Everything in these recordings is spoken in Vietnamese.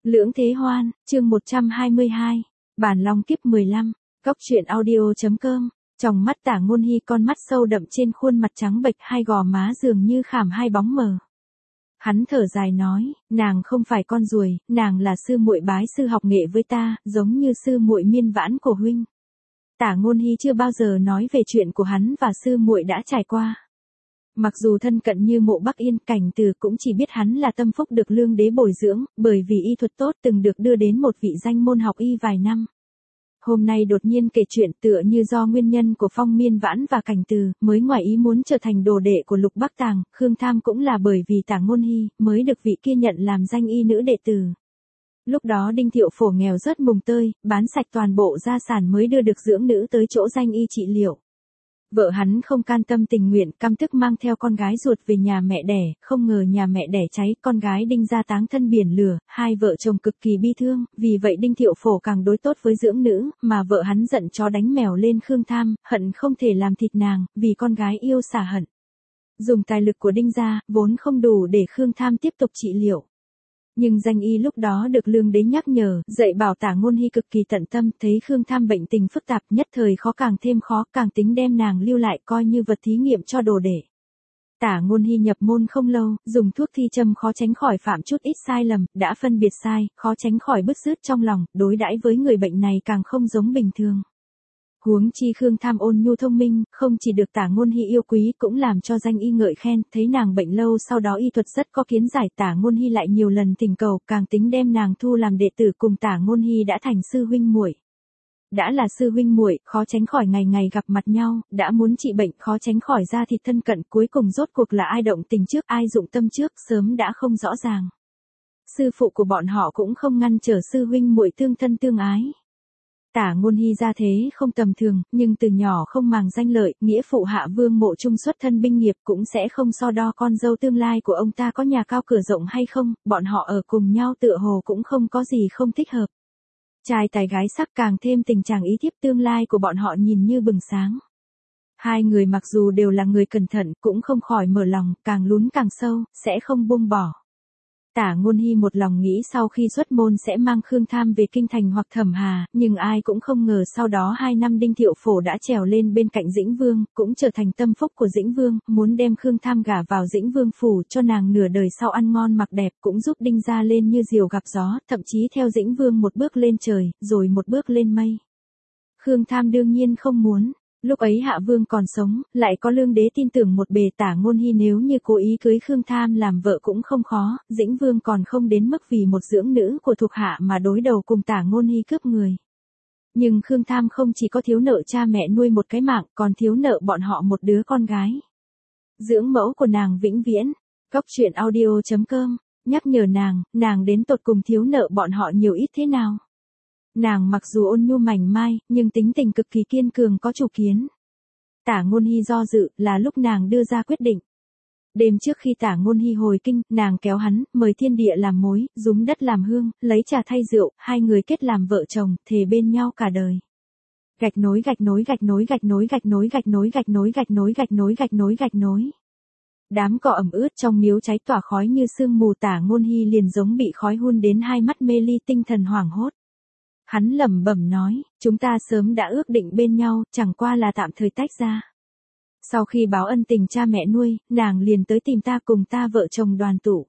Lưỡng Thế Hoan, chương 122, Bản Long Kiếp 15, Cóc truyện audio.com. Trong mắt Tả Ngôn Hi, con mắt sâu đậm trên khuôn mặt trắng bệch, hai gò má dường như khảm hai bóng mờ. Hắn thở dài nói, nàng không phải con ruồi, nàng là sư muội bái sư học nghệ với ta, giống như sư muội Miên Vãn của huynh. Tả Ngôn Hi chưa bao giờ nói về chuyện của hắn và sư muội đã trải qua. Mặc dù thân cận như Mộ Bắc Yên, Cảnh Từ cũng chỉ biết hắn là tâm phúc được Lương Đế bồi dưỡng, bởi vì y thuật tốt từng được đưa đến một vị danh môn học y vài năm. Hôm nay đột nhiên kể chuyện tựa như do nguyên nhân của Phong Miên Vãn và Cảnh Từ, mới ngoài ý muốn trở thành đồ đệ của Lục Bắc Tàng. Khương Tham cũng là bởi vì Tả Ngôn Hi mới được vị kia nhận làm danh y nữ đệ tử. Lúc đó Đinh Thiệu Phổ nghèo rớt mùng tơi, bán sạch toàn bộ gia sản mới đưa được dưỡng nữ tới chỗ danh y trị liệu. Vợ hắn không can tâm tình nguyện, căm tức mang theo con gái ruột về nhà mẹ đẻ, không ngờ nhà mẹ đẻ cháy, con gái Đinh gia táng thân biển lửa, hai vợ chồng cực kỳ bi thương, vì vậy Đinh Thiệu Phổ càng đối tốt với dưỡng nữ, mà vợ hắn giận chó đánh mèo lên Khương Tham, hận không thể làm thịt nàng, vì con gái yêu xả hận. Dùng tài lực của Đinh gia, vốn không đủ để Khương Tham tiếp tục trị liệu. Nhưng danh y lúc đó được Lương Đế nhắc nhở, dạy bảo Tả Ngôn Hi cực kỳ tận tâm, thấy Khương Tham bệnh tình phức tạp, nhất thời khó càng thêm khó, càng tính đem nàng lưu lại coi như vật thí nghiệm cho đồ đệ. Tả Ngôn Hi nhập môn không lâu, dùng thuốc thi châm khó tránh khỏi phạm chút ít sai lầm, đã phân biệt sai, khó tránh khỏi bứt rứt trong lòng, đối đãi với người bệnh này càng không giống bình thường. Huống chi Khương Tham ôn nhu thông minh, không chỉ được Tả Ngôn Hi yêu quý, cũng làm cho danh y ngợi khen, thấy nàng bệnh lâu sau đó y thuật rất có kiến giải. Tả Ngôn Hi lại nhiều lần thỉnh cầu, càng tính đem nàng thu làm đệ tử, cùng Tả Ngôn Hi đã thành sư huynh muội. Đã là sư huynh muội, khó tránh khỏi ngày ngày gặp mặt nhau, đã muốn trị bệnh khó tránh khỏi da thịt thân cận, cuối cùng rốt cuộc là ai động tình trước, ai dụng tâm trước, sớm đã không rõ ràng. Sư phụ của bọn họ cũng không ngăn trở sư huynh muội tương thân tương ái. Tả Ngôn Hi ra thế không tầm thường, nhưng từ nhỏ không màng danh lợi, nghĩa phụ Hạ Vương Mộ Trung xuất thân binh nghiệp cũng sẽ không so đo con dâu tương lai của ông ta có nhà cao cửa rộng hay không, bọn họ ở cùng nhau tựa hồ cũng không có gì không thích hợp. Trai tài gái sắc càng thêm tình trạng ý thiếp, tương lai của bọn họ nhìn như bừng sáng. Hai người mặc dù đều là người cẩn thận, cũng không khỏi mở lòng, càng lún càng sâu, sẽ không buông bỏ. Tả Ngôn Hi một lòng nghĩ sau khi xuất môn sẽ mang Khương Tham về Kinh Thành hoặc Thẩm Hà, nhưng ai cũng không ngờ sau đó 2 năm Đinh Thiệu Phổ đã trèo lên bên cạnh Dĩnh Vương, cũng trở thành tâm phúc của Dĩnh Vương, muốn đem Khương Tham gả vào Dĩnh Vương phủ cho nàng nửa đời sau ăn ngon mặc đẹp, cũng giúp Đinh gia lên như diều gặp gió, thậm chí theo Dĩnh Vương một bước lên trời, rồi một bước lên mây. Khương Tham đương nhiên không muốn. Lúc ấy Hạ Vương còn sống, lại có Lương Đế tin tưởng một bề. Tả Ngôn Hi nếu như cố ý cưới Khương Tham làm vợ cũng không khó, Dĩnh Vương còn không đến mức vì một dưỡng nữ của thuộc hạ mà đối đầu cùng Tả Ngôn Hi cướp người. Nhưng Khương Tham không chỉ có thiếu nợ cha mẹ nuôi một cái mạng, còn thiếu nợ bọn họ một đứa con gái. Dưỡng mẫu của nàng vĩnh viễn. Cóc truyện audio.com, nhắc nhở nàng đến tột cùng thiếu nợ bọn họ nhiều ít thế nào. Nàng mặc dù ôn nhu mảnh mai, nhưng tính tình cực kỳ kiên cường có chủ kiến. Tả Ngôn Hi do dự, là lúc nàng đưa ra quyết định. Đêm trước khi Tả Ngôn Hi hồi kinh, nàng kéo hắn, mời thiên địa làm mối, rúm đất làm hương, lấy trà thay rượu, hai người kết làm vợ chồng, thề bên nhau cả đời. Gạch nối gạch nối gạch nối gạch nối gạch nối gạch nối gạch nối gạch nối gạch nối gạch nối gạch nối. Đám cỏ ẩm ướt trong miếu cháy tỏa khói như sương mù. Tả Ngôn Hi liền giống bị khói hun đến, hai mắt mê ly, tinh thần hoảng hốt. Hắn lẩm bẩm nói, chúng ta sớm đã ước định bên nhau, chẳng qua là tạm thời tách ra. Sau khi báo ân tình cha mẹ nuôi, nàng liền tới tìm ta, cùng ta vợ chồng đoàn tụ.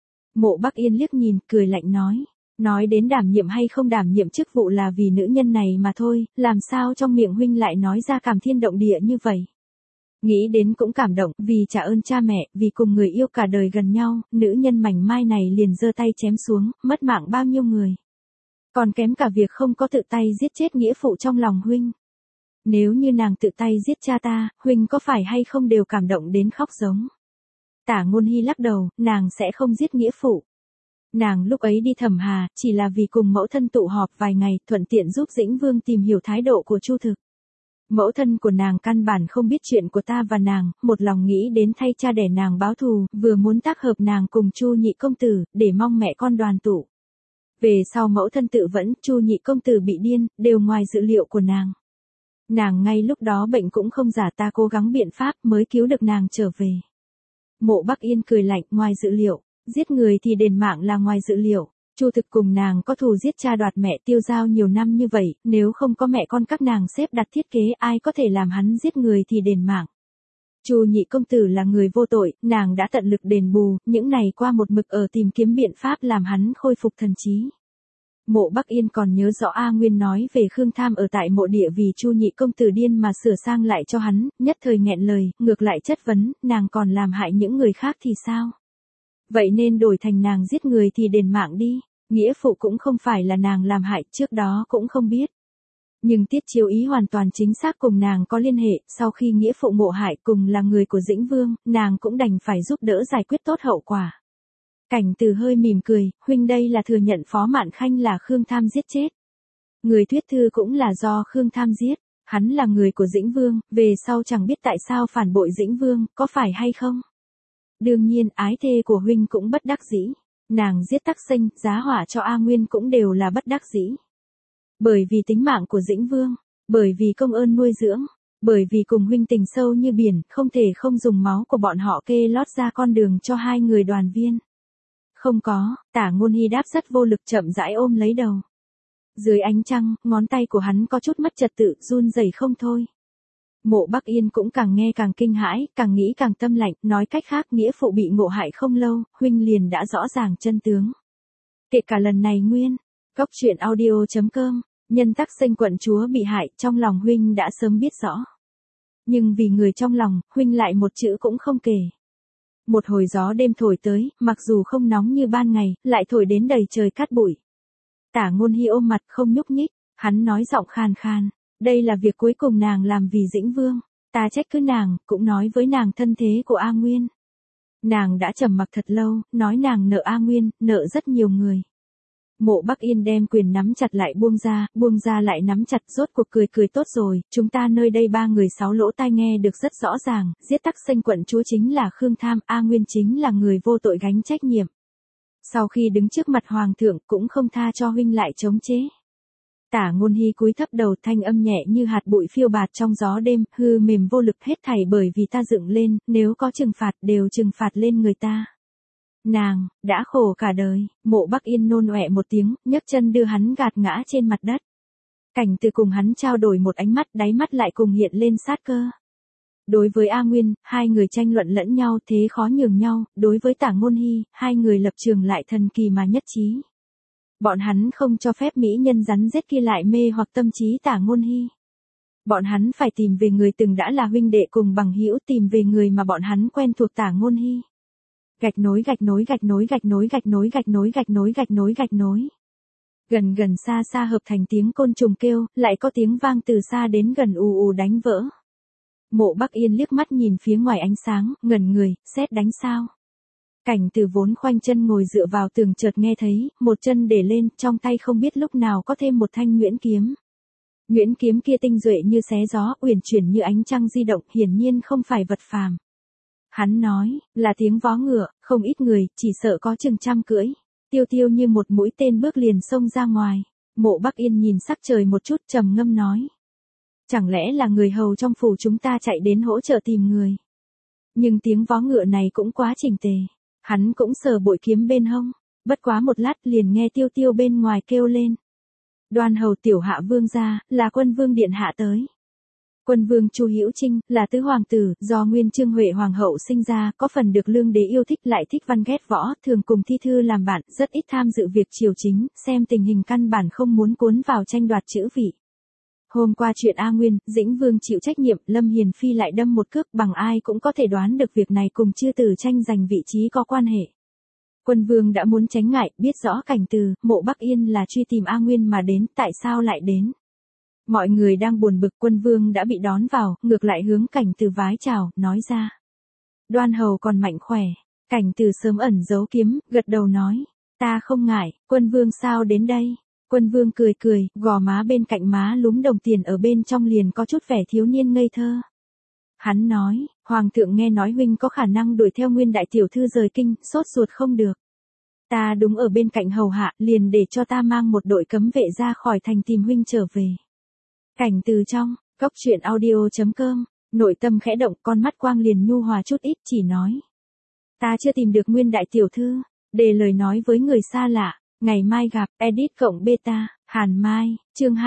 Mộ Bắc Yên liếc nhìn, cười lạnh nói đến đảm nhiệm hay không đảm nhiệm chức vụ là vì nữ nhân này mà thôi, làm sao trong miệng huynh lại nói ra cảm thiên động địa như vậy. Nghĩ đến cũng cảm động, vì trả ơn cha mẹ, vì cùng người yêu cả đời gần nhau, nữ nhân mảnh mai này liền giơ tay chém xuống, mất mạng bao nhiêu người. Còn kém cả việc không có tự tay giết chết nghĩa phụ trong lòng huynh. Nếu như nàng tự tay giết cha ta, huynh có phải hay không đều cảm động đến khóc giống. Tả Ngôn Hi lắc đầu, nàng sẽ không giết nghĩa phụ. Nàng lúc ấy đi Thẩm Hà, chỉ là vì cùng mẫu thân tụ họp vài ngày, thuận tiện giúp Dĩnh Vương tìm hiểu thái độ của Chu Thực. Mẫu thân của nàng căn bản không biết chuyện của ta và nàng, một lòng nghĩ đến thay cha đẻ nàng báo thù, vừa muốn tác hợp nàng cùng Chu nhị công tử, để mong mẹ con đoàn tụ. Về sau mẫu thân tự vẫn, Chu nhị công tử bị điên, đều ngoài dự liệu của nàng. Nàng ngay lúc đó bệnh cũng không giả, ta cố gắng biện pháp mới cứu được nàng trở về. Mộ Bắc Yên cười lạnh, ngoài dự liệu, giết người thì đền mạng là ngoài dự liệu. Chu Thực cùng nàng có thù giết cha đoạt mẹ Tiêu Giao nhiều năm như vậy, nếu không có mẹ con các nàng xếp đặt thiết kế ai có thể làm hắn giết người thì đền mạng. Chu nhị công tử là người vô tội, nàng đã tận lực đền bù, những ngày qua một mực ở tìm kiếm biện pháp làm hắn khôi phục thần trí. Mộ Bắc Yên còn nhớ rõ A Nguyên nói về Khương Tham ở tại mộ địa vì Chu nhị công tử điên mà sửa sang lại cho hắn, nhất thời nghẹn lời, ngược lại chất vấn, nàng còn làm hại những người khác thì sao? Vậy nên đổi thành nàng giết người thì đền mạng đi, nghĩa phụ cũng không phải là nàng làm hại, trước đó cũng không biết. Nhưng Tiết Chiếu Ý hoàn toàn chính xác cùng nàng có liên hệ, sau khi nghĩa phụ ngộ hại cùng là người của Dĩnh Vương, nàng cũng đành phải giúp đỡ giải quyết tốt hậu quả. Cảnh Từ hơi mỉm cười, huynh đây là thừa nhận Phó Mạn Khanh là Khương Tham giết chết. Người thuyết thư cũng là do Khương Tham giết, hắn là người của Dĩnh Vương, về sau chẳng biết tại sao phản bội Dĩnh Vương, có phải hay không? Đương nhiên, ái thê của huynh cũng bất đắc dĩ, nàng giết Tắc Sinh, giá họa cho A Nguyên cũng đều là bất đắc dĩ. Bởi vì tính mạng của Dĩnh Vương, bởi vì công ơn nuôi dưỡng, bởi vì cùng huynh tình sâu như biển, không thể không dùng máu của bọn họ kê lót ra con đường cho hai người đoàn viên. Không có, Tả Ngôn Hy đáp rất vô lực chậm rãi ôm lấy đầu. Dưới ánh trăng, ngón tay của hắn có chút mất trật tự, run rẩy không thôi. Mộ Bắc Yên cũng càng nghe càng kinh hãi, càng nghĩ càng tâm lạnh, nói cách khác nghĩa phụ bị ngộ hại không lâu, huynh liền đã rõ ràng chân tướng. Kể cả lần này nguyên, Góc Truyện Audio.com, nhân Tắc Sinh quận chúa bị hại, trong lòng huynh đã sớm biết rõ. Nhưng vì người trong lòng, huynh lại một chữ cũng không kể. Một hồi gió đêm thổi tới, mặc dù không nóng như ban ngày, lại thổi đến đầy trời cát bụi. Tả Ngôn Hy ôm mặt không nhúc nhích, hắn nói giọng khàn khàn, đây là việc cuối cùng nàng làm vì Dĩnh Vương, ta trách cứ nàng, cũng nói với nàng thân thế của A Nguyên. Nàng đã trầm mặc thật lâu, nói nàng nợ A Nguyên, nợ rất nhiều người. Mộ Bắc Yên đem quyền nắm chặt lại buông ra lại nắm chặt, rốt cuộc cười tốt rồi, chúng ta nơi đây ba người sáu lỗ tai nghe được rất rõ ràng, giết Tắc Sinh quận chúa chính là Khương Tham, A Nguyên chính là người vô tội gánh trách nhiệm. Sau khi đứng trước mặt hoàng thượng cũng không tha cho huynh lại chống chế. Tả Ngôn Hy cúi thấp đầu, thanh âm nhẹ như hạt bụi phiêu bạt trong gió đêm, hư mềm vô lực, hết thảy bởi vì ta dựng lên, nếu có trừng phạt đều trừng phạt lên người ta. Nàng, đã khổ cả đời, Mộ Bắc Yên nôn ọe một tiếng, nhấc chân đưa hắn gạt ngã trên mặt đất. Cảnh Từ cùng hắn trao đổi một ánh mắt, đáy mắt lại cùng hiện lên sát cơ. Đối với A Nguyên, hai người tranh luận lẫn nhau thế khó nhường nhau, đối với Tả Ngôn Hy, hai người lập trường lại thần kỳ mà nhất trí. Bọn hắn không cho phép mỹ nhân rắn rết kia lại mê hoặc tâm trí Tả Ngôn Hy. Bọn hắn phải tìm về người từng đã là huynh đệ cùng bằng hữu, tìm về người mà bọn hắn quen thuộc Tả Ngôn Hy. Gạch nối. Gần xa hợp thành tiếng côn trùng kêu, lại có tiếng vang từ xa đến gần ù đánh vỡ. Mộ Bắc Yên liếc mắt nhìn phía ngoài ánh sáng, ngẩn người, sét đánh sao? Cảnh Từ vốn khoanh chân ngồi dựa vào tường chợt nghe thấy, một chân để lên, trong tay không biết lúc nào có thêm một thanh nhuyễn kiếm. Nhuyễn kiếm kia tinh duệ như xé gió, uyển chuyển như ánh trăng di động, hiển nhiên không phải vật phàm. Hắn nói, là tiếng vó ngựa, không ít người, chỉ sợ có chừng trăm cưỡi. Tiêu như một mũi tên bước liền xông ra ngoài. Mộ Bắc Yên nhìn sắc trời một chút, trầm ngâm nói. Chẳng lẽ là người hầu trong phủ chúng ta chạy đến hỗ trợ tìm người. Nhưng tiếng vó ngựa này cũng quá chỉnh tề. Hắn cũng sờ bội kiếm bên hông. Bất quá một lát liền nghe Tiêu bên ngoài kêu lên. Đoan hầu tiểu hạ vương gia, là Quân Vương điện hạ tới. Quân Vương Chu Hữu Trinh, là tứ hoàng tử, do Nguyên Chương Huệ hoàng hậu sinh ra, có phần được lương đế yêu thích lại thích văn ghét võ, thường cùng thi thư làm bạn, rất ít tham dự việc triều chính, xem tình hình căn bản không muốn cuốn vào tranh đoạt chữ vị. Hôm qua chuyện A Nguyên, Dĩnh Vương chịu trách nhiệm, Lâm Hiền Phi lại đâm một cước, bằng ai cũng có thể đoán được việc này cùng chư tử tranh giành vị trí có quan hệ. Quân Vương đã muốn tránh ngại, biết rõ Cảnh Từ, Mộ Bắc Yên là truy tìm A Nguyên mà đến, tại sao lại đến? Mọi người đang buồn bực, Quân Vương đã bị đón vào, ngược lại hướng Cảnh Từ vái chào, nói ra. Đoan hầu còn mạnh khỏe. Cảnh Từ sớm ẩn giấu kiếm, gật đầu nói. Ta không ngại, Quân Vương sao đến đây? Quân Vương cười, gò má bên cạnh má lúm đồng tiền ở bên trong liền có chút vẻ thiếu niên ngây thơ. Hắn nói, Hoàng thượng nghe nói huynh có khả năng đuổi theo Nguyên đại tiểu thư rời kinh, sốt ruột không được. Ta đúng ở bên cạnh hầu hạ, liền để cho ta mang một đội cấm vệ ra khỏi thành tìm huynh trở về. Cảnh Từ trong, Góc Truyện Audio.com, nội tâm khẽ động, con mắt quang liền nhu hòa chút ít, chỉ nói. Ta chưa tìm được Nguyên đại tiểu thư, để lời nói với người xa lạ, Ngày mai gặp, edit cộng beta, Hàn Mai, chương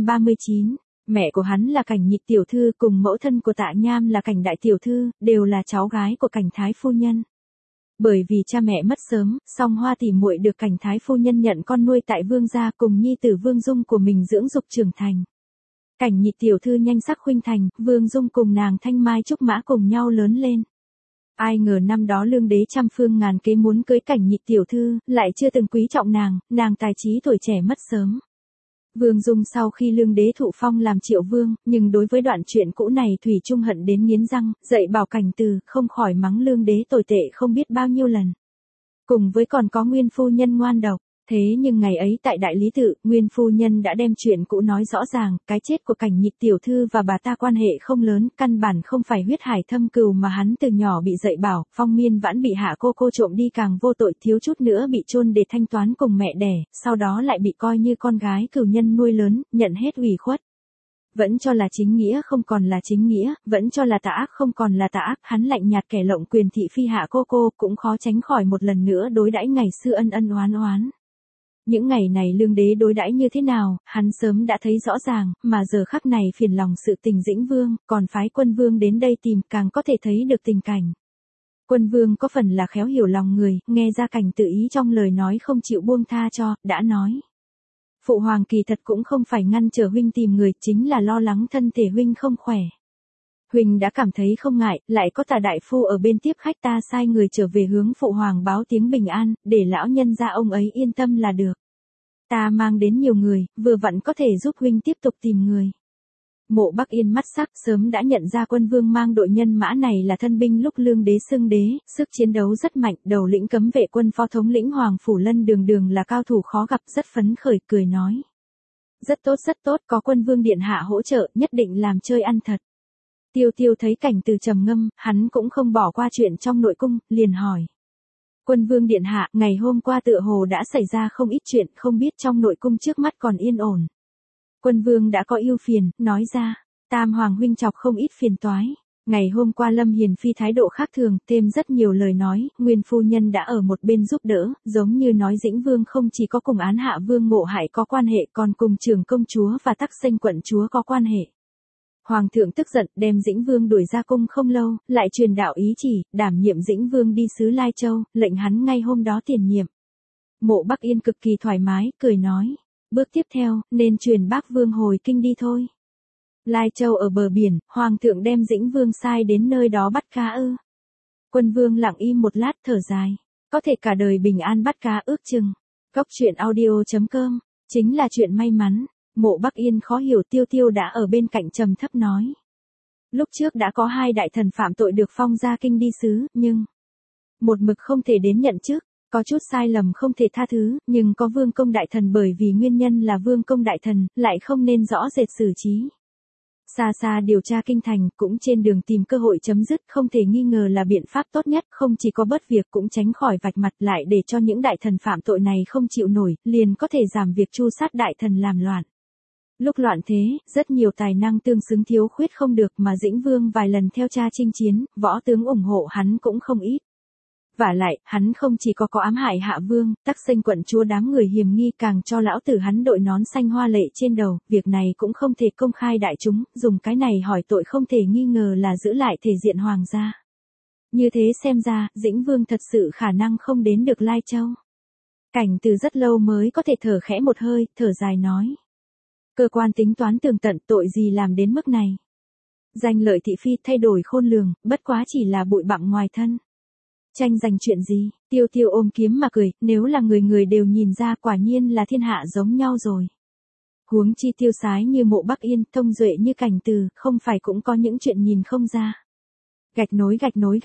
239. Mẹ của hắn là Cảnh Nhị tiểu thư cùng mẫu thân của Tạ Nham là Cảnh Đại tiểu thư, đều là cháu gái của Cảnh Thái phu nhân. Bởi vì cha mẹ mất sớm, song Hoa tỷ muội được Cảnh Thái phu nhân nhận con nuôi tại Vương gia cùng nhi tử Vương Dung của mình dưỡng dục trưởng thành. Cảnh Nhị tiểu thư nhanh sắc khuynh thành, Vương Dung cùng nàng Thanh Mai Trúc Mã cùng nhau lớn lên. Ai ngờ năm đó Lương đế trăm phương ngàn kế muốn cưới Cảnh Nhị tiểu thư, lại chưa từng quý trọng nàng tài trí tuổi trẻ mất sớm. Vương Dung sau khi Lương đế thụ phong làm Triệu vương, nhưng đối với đoạn chuyện cũ này thủy chung hận đến nghiến răng, dạy bảo Cảnh Từ, không khỏi mắng Lương đế tồi tệ không biết bao nhiêu lần. Cùng với còn có Nguyên phu nhân ngoan độc. Thế nhưng ngày ấy tại Đại Lý Tự, Nguyên phu nhân đã đem chuyện cũ nói rõ ràng, cái chết của Cảnh Nhị tiểu thư và bà ta quan hệ không lớn, căn bản không phải huyết hải thâm cừu mà hắn từ nhỏ bị dạy bảo, Phong Miên Vãn bị hạ cô trộm đi càng vô tội, thiếu chút nữa bị chôn để thanh toán cùng mẹ đẻ, sau đó lại bị coi như con gái cừu nhân nuôi lớn, nhận hết ủy khuất. Vẫn cho là chính nghĩa không còn là chính nghĩa, vẫn cho là tà ác không còn là tà ác, hắn lạnh nhạt kẻ lộng quyền thị phi hạ cô cũng khó tránh khỏi một lần nữa đối đãi ngày xưa ân oán. Những ngày này Lương đế đối đãi như thế nào, hắn sớm đã thấy rõ ràng, mà giờ khắc này phiền lòng sự tình Dĩnh Vương, còn phái Quân Vương đến đây tìm càng có thể thấy được tình cảnh. Quân Vương có phần là khéo hiểu lòng người, nghe ra Cảnh tự ý trong lời nói không chịu buông tha cho, đã nói. Phụ hoàng kỳ thật cũng không phải ngăn trở huynh tìm người, chính là lo lắng thân thể huynh không khỏe. Huynh đã cảm thấy không ngại, lại có Tà đại phu ở bên tiếp khách, ta sai người trở về hướng phụ hoàng báo tiếng bình an, để lão nhân gia ông ấy yên tâm là được. Ta mang đến nhiều người, vừa vặn có thể giúp huynh tiếp tục tìm người. Mộ Bắc Yên mắt sắc sớm đã nhận ra Quân Vương mang đội nhân mã này là thân binh lúc Lương đế xưng đế, sức chiến đấu rất mạnh, đầu lĩnh cấm vệ quân phó thống lĩnh Hoàng Phủ Lân đường là cao thủ khó gặp, rất phấn khởi cười nói. Rất tốt, có Quân Vương điện hạ hỗ trợ, nhất định làm chơi ăn thật. Tiêu thấy Cảnh Từ trầm ngâm, hắn cũng không bỏ qua chuyện trong nội cung, liền hỏi. Quân Vương điện hạ, ngày hôm qua tựa hồ đã xảy ra không ít chuyện, không biết trong nội cung trước mắt còn yên ổn. Quân Vương đã có ưu phiền, nói ra, Tam Hoàng huynh chọc không ít phiền toái. Ngày hôm qua Lâm Hiền Phi thái độ khác thường, thêm rất nhiều lời nói, Nguyên phu nhân đã ở một bên giúp đỡ, giống như nói Dĩnh Vương không chỉ có cùng án hạ Vương Mộ Hải có quan hệ, còn cùng Trưởng công chúa và Tắc Xanh quận chúa có quan hệ. Hoàng thượng tức giận, đem Dĩnh Vương đuổi ra cung không lâu, lại truyền đạo ý chỉ, đảm nhiệm Dĩnh Vương đi xứ Lai Châu, lệnh hắn ngay hôm đó tiền nhiệm. Mộ Bắc Yên cực kỳ thoải mái, cười nói, bước tiếp theo, nên truyền Bác Vương hồi kinh đi thôi. Lai Châu ở bờ biển, Hoàng thượng đem Dĩnh Vương sai đến nơi đó bắt cá ư. Quân Vương lặng im một lát thở dài, có thể cả đời bình an bắt cá ước chừng. Góc truyện audio.com, chính là chuyện may mắn. Mộ Bắc Yên khó hiểu, Tiêu đã ở bên cạnh trầm thấp nói. Lúc trước đã có 2 đại thần phạm tội được phong ra kinh đi sứ, nhưng một mực không thể đến nhận chức, có chút sai lầm không thể tha thứ, nhưng có Vương công đại thần bởi vì nguyên nhân là Vương công đại thần, lại không nên rõ rệt xử trí. Xa điều tra kinh thành, cũng trên đường tìm cơ hội chấm dứt, không thể nghi ngờ là biện pháp tốt nhất, không chỉ có bớt việc cũng tránh khỏi vạch mặt, lại để cho những đại thần phạm tội này không chịu nổi, liền có thể giảm việc tru sát đại thần làm loạn. Lúc loạn thế, rất nhiều tài năng tương xứng thiếu khuyết không được, mà Dĩnh Vương vài lần theo cha chinh chiến, võ tướng ủng hộ hắn cũng không ít. Vả lại, hắn không chỉ có ám hại hạ Vương, Tắc Xanh quận chúa đám người hiềm nghi, càng cho lão tử hắn đội nón xanh hoa lệ trên đầu, việc này cũng không thể công khai đại chúng, dùng cái này hỏi tội không thể nghi ngờ là giữ lại thể diện hoàng gia. Như thế xem ra, Dĩnh Vương thật sự khả năng không đến được Lai Châu. Cảnh Từ rất lâu mới có thể thở khẽ một hơi, thở dài nói. Cơ quan tính toán tường tận, tội gì làm đến mức này. Danh lợi thị phi thay đổi khôn lường, bất quá chỉ là bụi bặm ngoài thân. Tranh giành chuyện gì, Tiêu ôm kiếm mà cười, nếu là người đều nhìn ra, quả nhiên là thiên hạ giống nhau rồi. Huống chi tiêu sái như Mộ Bắc Yên, thông duệ như Cảnh Từ, không phải cũng có những chuyện nhìn không ra. Gạch nối.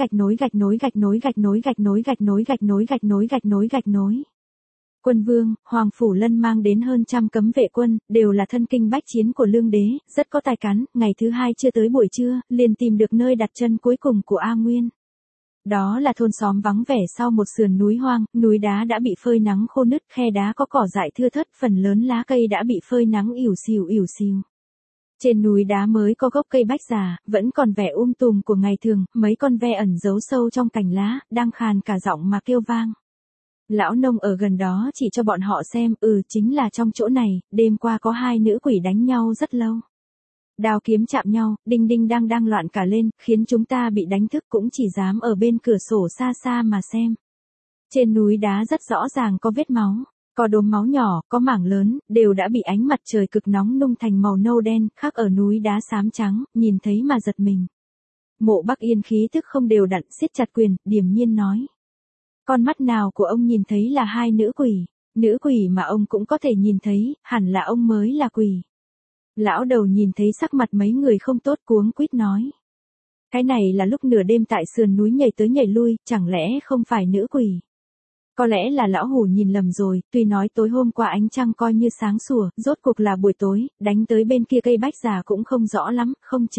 Quân Vương, Hoàng Phủ Lân mang đến hơn 100 cấm vệ quân, đều là thân kinh bách chiến của Lương đế, rất có tài cán, ngày thứ 2 chưa tới buổi trưa, liền tìm được nơi đặt chân cuối cùng của A Nguyên. Đó là thôn xóm vắng vẻ sau một sườn núi hoang, núi đá đã bị phơi nắng khô nứt, khe đá có cỏ dại thưa thớt, phần lớn lá cây đã bị phơi nắng ỉu xìu. Trên núi đá mới có gốc cây bách già, vẫn còn vẻ tùm của ngày thường, mấy con ve ẩn giấu sâu trong cành lá, đang khàn cả giọng mà kêu vang. Lão nông ở gần đó chỉ cho bọn họ xem, chính là trong chỗ này, đêm qua có hai nữ quỷ đánh nhau rất lâu. Đao kiếm chạm nhau, đinh đinh đang loạn cả lên, khiến chúng ta bị đánh thức cũng chỉ dám ở bên cửa sổ xa xa mà xem. Trên núi đá rất rõ ràng có vết máu, có đốm máu nhỏ, có mảng lớn, đều đã bị ánh mặt trời cực nóng nung thành màu nâu đen, khác ở núi đá xám trắng, nhìn thấy mà giật mình. Mộ Bắc Yên khí tức không đều đặn, siết chặt quyền, điềm nhiên nói. Con mắt nào của ông nhìn thấy là hai nữ quỷ mà ông cũng có thể nhìn thấy, hẳn là ông mới là quỷ. Lão đầu nhìn thấy sắc mặt mấy người không tốt cuống quýt nói. Cái này là lúc nửa đêm tại sườn núi nhảy tới nhảy lui, chẳng lẽ không phải nữ quỷ? Có lẽ là lão hủ nhìn lầm rồi, tuy nói tối hôm qua ánh trăng coi như sáng sủa, rốt cuộc là buổi tối, đánh tới bên kia cây bách già cũng không rõ lắm,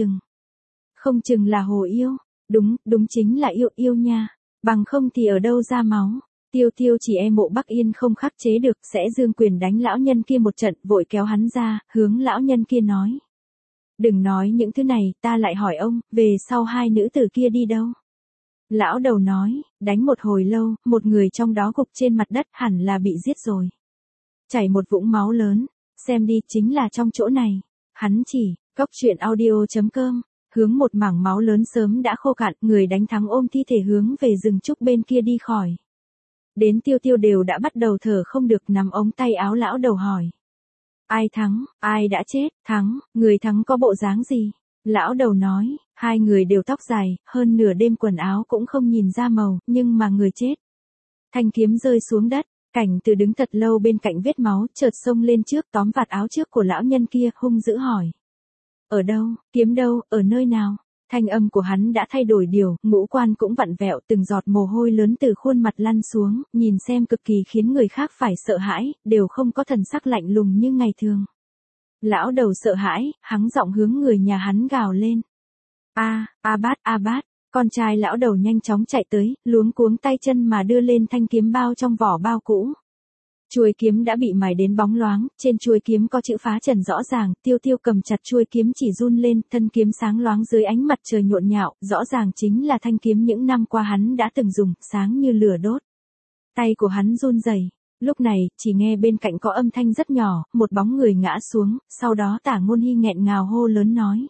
không chừng là hồ yêu. Đúng chính là yêu nha, bằng không thì ở đâu ra máu. Tiêu chỉ e Mộ Bắc Yên không khắc chế được, sẽ giương quyền đánh lão nhân kia một trận, vội kéo hắn ra, hướng lão nhân kia nói. Đừng nói những thứ này, ta lại hỏi ông, về sau hai nữ tử kia đi đâu? Lão đầu nói, đánh một hồi lâu, một người trong đó gục trên mặt đất, hẳn là bị giết rồi. Chảy một vũng máu lớn, xem đi, chính là trong chỗ này. Hắn chỉ, coctruyện.audio.com, hướng một mảng máu lớn sớm đã khô cạn, người đánh thắng ôm thi thể hướng về rừng trúc bên kia đi khỏi. Đến Tiêu đều đã bắt đầu thở không được, nắm ống tay áo lão đầu hỏi. Ai thắng, ai đã chết, người thắng có bộ dáng gì? Lão đầu nói, hai người đều tóc dài, hơn nửa đêm quần áo cũng không nhìn ra màu, nhưng mà người chết. Thanh kiếm rơi xuống đất, Cảnh Từ đứng thật lâu bên cạnh vết máu, chợt xông lên trước tóm vạt áo trước của lão nhân kia, hung dữ hỏi. Ở đâu, kiếm đâu, ở nơi nào? Thanh âm của hắn đã thay đổi điều, ngũ quan cũng vặn vẹo, từng giọt mồ hôi lớn từ khuôn mặt lăn xuống, nhìn xem cực kỳ khiến người khác phải sợ hãi, đều không có thần sắc lạnh lùng như ngày thường. Lão đầu sợ hãi, hắng giọng hướng người nhà hắn gào lên. A bát, con trai lão đầu nhanh chóng chạy tới, luống cuống tay chân mà đưa lên thanh kiếm bao trong vỏ bao cũ. Chuôi kiếm đã bị mài đến bóng loáng, trên chuôi kiếm có chữ phá trần rõ ràng, Tiêu cầm chặt chuôi kiếm chỉ run lên, thân kiếm sáng loáng dưới ánh mặt trời nhộn nhạo, rõ ràng chính là thanh kiếm những năm qua hắn đã từng dùng, sáng như lửa đốt. Tay của hắn run rẩy. Lúc này, chỉ nghe bên cạnh có âm thanh rất nhỏ, một bóng người ngã xuống, sau đó Tả Ngôn Hi nghẹn ngào hô lớn nói.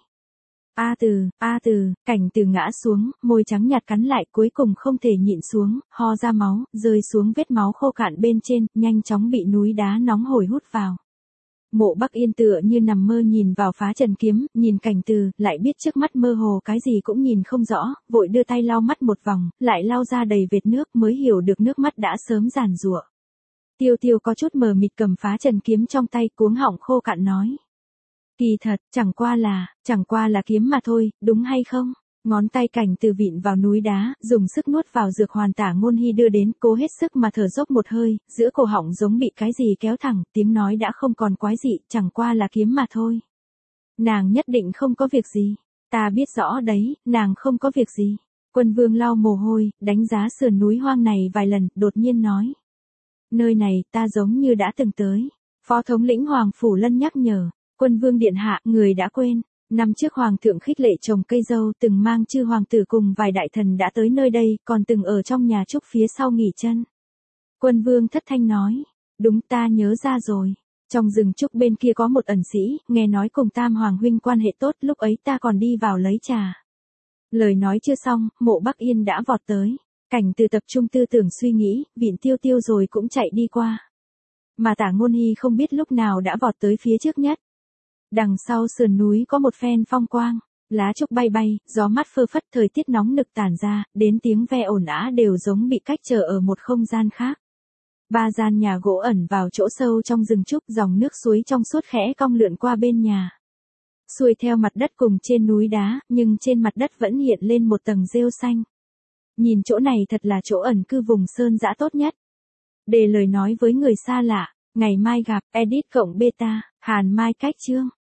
A Từ, Cảnh Từ ngã xuống, môi trắng nhạt cắn lại, cuối cùng không thể nhịn xuống, ho ra máu, rơi xuống vết máu khô cạn bên trên, nhanh chóng bị núi đá nóng hổi hút vào. Mộ Bắc Yên tựa như nằm mơ nhìn vào phá trần kiếm, nhìn Cảnh Từ, lại biết trước mắt mơ hồ cái gì cũng nhìn không rõ, vội đưa tay lau mắt một vòng, lại lau ra đầy vệt nước, mới hiểu được nước mắt đã sớm giàn giụa. Tiêu có chút mờ mịt cầm phá trần kiếm trong tay, cuống họng khô cạn nói. Kỳ thật, chẳng qua là kiếm mà thôi, đúng hay không? Ngón tay Cảnh Từ vịn vào núi đá, dùng sức nuốt vào dược hoàn Tả Ngôn Hi đưa đến, cố hết sức mà thở dốc một hơi, giữa cổ họng giống bị cái gì kéo thẳng, tiếng nói đã không còn quái dị, chẳng qua là kiếm mà thôi. Nàng nhất định không có việc gì. Ta biết rõ đấy, nàng không có việc gì. Quân Vương lau mồ hôi, đánh giá sườn núi hoang này vài lần, đột nhiên nói. Nơi này, ta giống như đã từng tới. Phó thống lĩnh Hoàng Phủ Lân nhắc nhở. Quân Vương điện hạ, người đã quên. Năm trước Hoàng thượng khích lệ trồng cây dâu, từng mang chư hoàng tử cùng vài đại thần đã tới nơi đây, còn từng ở trong nhà trúc phía sau nghỉ chân. Quân Vương thất thanh nói. Đúng, ta nhớ ra rồi. Trong rừng trúc bên kia có một ẩn sĩ, nghe nói cùng Tam Hoàng huynh quan hệ tốt, lúc ấy ta còn đi vào lấy trà. Lời nói chưa xong, Mộ Bắc Yên đã vọt tới. Cảnh Từ tập trung tư tưởng suy nghĩ, vịn Tiêu rồi cũng chạy đi qua. Mà Tả Ngôn Hi không biết lúc nào đã vọt tới phía trước nhất. Đằng sau sườn núi có một phen phong quang, lá trúc bay bay, gió mát phơ phất, thời tiết nóng nực tản ra, đến tiếng ve ồn ào đều giống bị cách trở ở một không gian khác. Ba gian nhà gỗ ẩn vào chỗ sâu trong rừng trúc, dòng nước suối trong suốt khẽ cong lượn qua bên nhà. Xuôi theo mặt đất cùng trên núi đá, nhưng trên mặt đất vẫn hiện lên một tầng rêu xanh. Nhìn chỗ này thật là chỗ ẩn cư vùng sơn dã tốt nhất. Để lời nói với người xa lạ, ngày mai gặp, edit cộng beta, Hàn Mai cách chương.